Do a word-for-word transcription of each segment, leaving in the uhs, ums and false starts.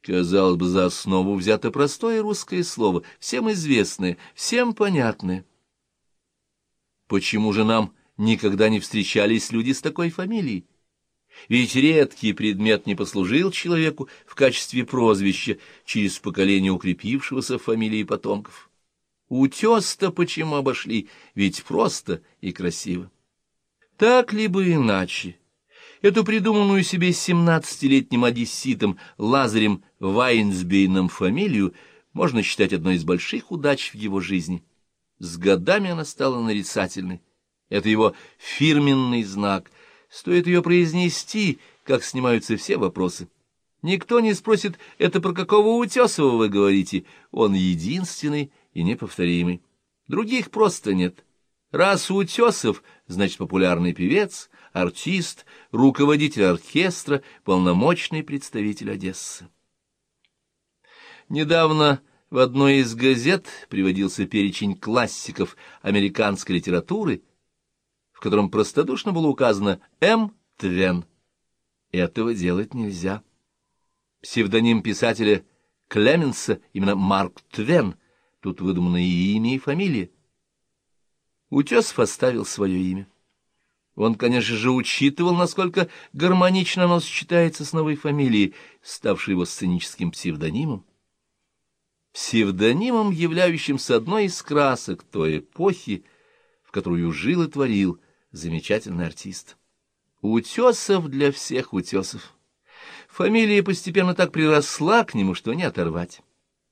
Казалось бы, за основу взято простое русское слово, всем известное, всем понятное. Почему же нам никогда не встречались люди с такой фамилией? Ведь редкий предмет не послужил человеку в качестве прозвища через поколение укрепившегося в фамилии потомков. Утес-то почему обошли? Ведь просто и красиво. Так либо иначе. Эту придуманную себе семнадцатилетним одесситом Лазарем Вайнсбейном фамилию можно считать одной из больших удач в его жизни. С годами она стала нарицательной. Это его фирменный знак. Стоит ее произнести, как снимаются все вопросы. Никто не спросит, это про какого Утесова вы говорите. Он единственный и неповторимый. Других просто нет. Раз Утесов, значит, популярный певец, артист, руководитель оркестра, полномочный представитель Одессы. Недавно в одной из газет приводился перечень классиков американской литературы, в котором простодушно было указано М. Твен. Этого делать нельзя. Псевдоним писателя Клеменса именно Марк Твен, тут выдуманное и имя, и фамилия. Утесов оставил свое имя. Он, конечно же, учитывал, насколько гармонично оно сочетается с новой фамилией, ставшей его сценическим псевдонимом. Псевдонимом, являющимся одной из красок той эпохи, в которую жил и творил замечательный артист. Утесов для всех Утесов. Фамилия постепенно так приросла к нему, что не оторвать.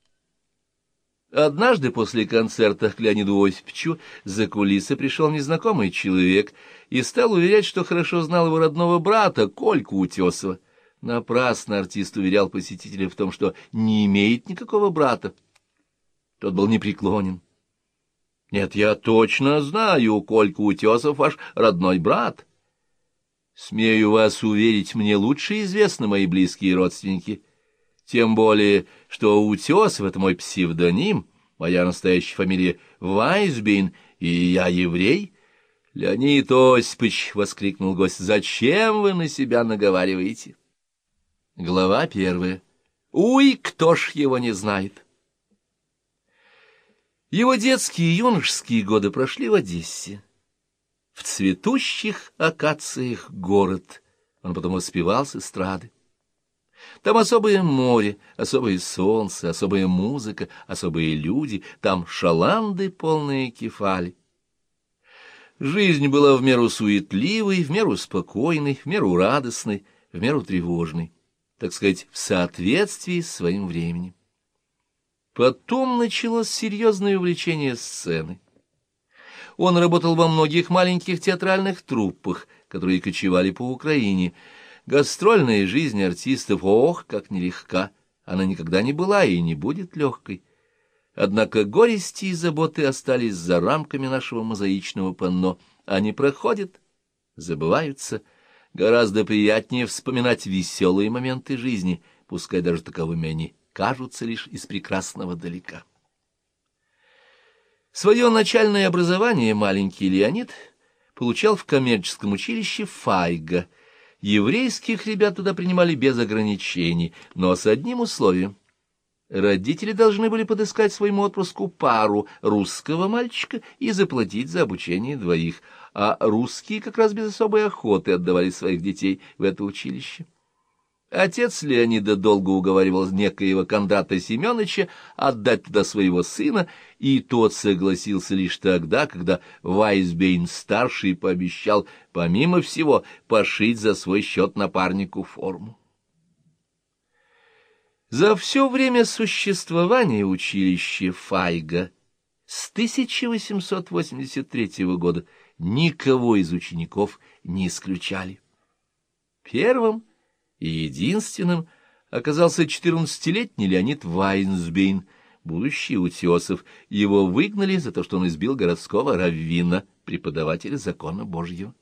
Однажды после концерта к Леониду Осиповичу за кулисы пришел незнакомый человек и стал уверять, что хорошо знал его родного брата, Кольку Утесова. Напрасно артист уверял посетителя в том, что не имеет никакого брата. Тот был непреклонен. «Нет, я точно знаю, Колька Утесов ваш родной брат. Смею вас уверить, мне лучше известны мои близкие родственники». Тем более, что Утесов — это мой псевдоним, моя настоящая фамилия Вайнсбейн, и я еврей. — Леонид Осипович, — воскликнул гость, — зачем вы на себя наговариваете? Глава первая. Уй, кто ж его не знает? Его детские и юношеские годы прошли в Одессе. В цветущих акациях город. Он потом воспевал с эстрады. Там особое море, особое солнце, особая музыка, особые люди, там шаланды, полные кефали. Жизнь была в меру суетливой, в меру спокойной, в меру радостной, в меру тревожной, так сказать, в соответствии с своим временем. Потом началось серьезное увлечение сценой. Он работал во многих маленьких театральных труппах, которые кочевали по Украине. Гастрольная жизнь артистов, ох, как нелегка, она никогда не была и не будет легкой. Однако горести и заботы остались за рамками нашего мозаичного панно. Они проходят, забываются. Гораздо приятнее вспоминать веселые моменты жизни, пускай даже таковыми они кажутся лишь из прекрасного далека. Свое начальное образование маленький Леонид получал в коммерческом училище «Файга». Еврейских ребят туда принимали без ограничений, но с одним условием. Родители должны были подыскать своему отпрыску пару русского мальчика и заплатить за обучение двоих, а русские как раз без особой охоты отдавали своих детей в это училище. Отец Леонида долго уговаривал некоего Кондата Семеновича отдать туда своего сына, и тот согласился лишь тогда, когда Вайнсбейн-старший пообещал, помимо всего, пошить за свой счет напарнику форму. За все время существования училища Файга с тысяча восемьсот восемьдесят третьего года никого из учеников не исключали. Первым и единственным оказался четырнадцатилетний Леонид Вайнсбейн, будущий Утесов. Его выгнали за то, что он избил городского раввина, преподавателя закона Божьего.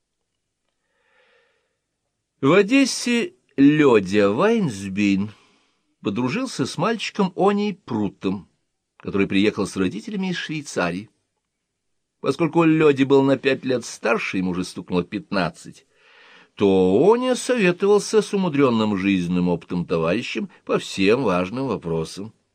В Одессе Лёдя Вайнсбейн подружился с мальчиком Оней Прутом, который приехал с родителями из Швейцарии. Поскольку Лёде был на пять лет старше, ему уже стукнуло пятнадцать, Тооня советовался с умудренным жизненным опытом товарищем по всем важным вопросам.